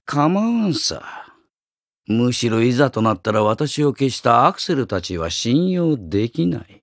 構わんさ。むしろいざとなったら私を消したアクセルたちは信用できない。